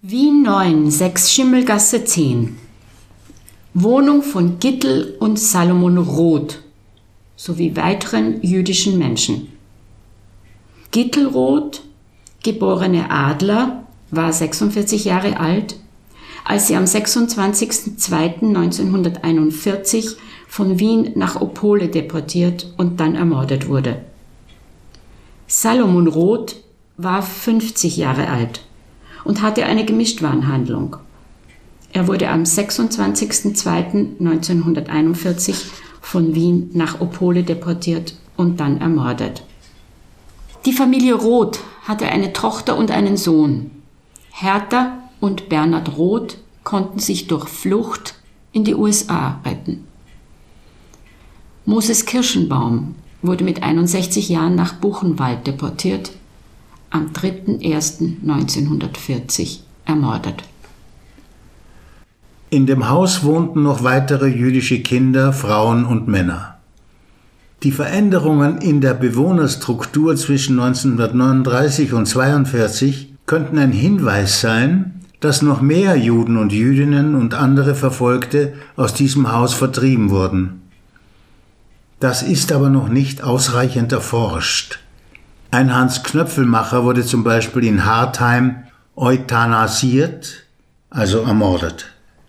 Wien 9, 6 Schimmelgasse 10. Wohnung von Gittel und Salomon Roth sowie weiteren jüdischen Menschen. Gittel Roth, geborene Adler, war 46 Jahre alt, als sie am 26.02.1941 von Wien nach Opole deportiert und dann ermordet wurde. Salomon Roth war 50 Jahre alt und hatte eine Gemischtwarenhandlung. Er wurde am 26.02.1941 von Wien nach Opole deportiert und dann ermordet. Die Familie Roth hatte eine Tochter und einen Sohn. Hertha und Bernhard Roth konnten sich durch Flucht in die USA retten. Moses Kirschenbaum wurde mit 61 Jahren nach Buchenwald deportiert, am 3.1.1940 ermordet. In dem Haus wohnten noch weitere jüdische Kinder, Frauen und Männer. Die Veränderungen in der Bewohnerstruktur zwischen 1939 und 1942 könnten ein Hinweis sein, dass noch mehr Juden und Jüdinnen und andere Verfolgte aus diesem Haus vertrieben wurden. Das ist aber noch nicht ausreichend erforscht. Ein Hans-Knöpfelmacher wurde zum Beispiel in Hartheim euthanasiert, also ermordet.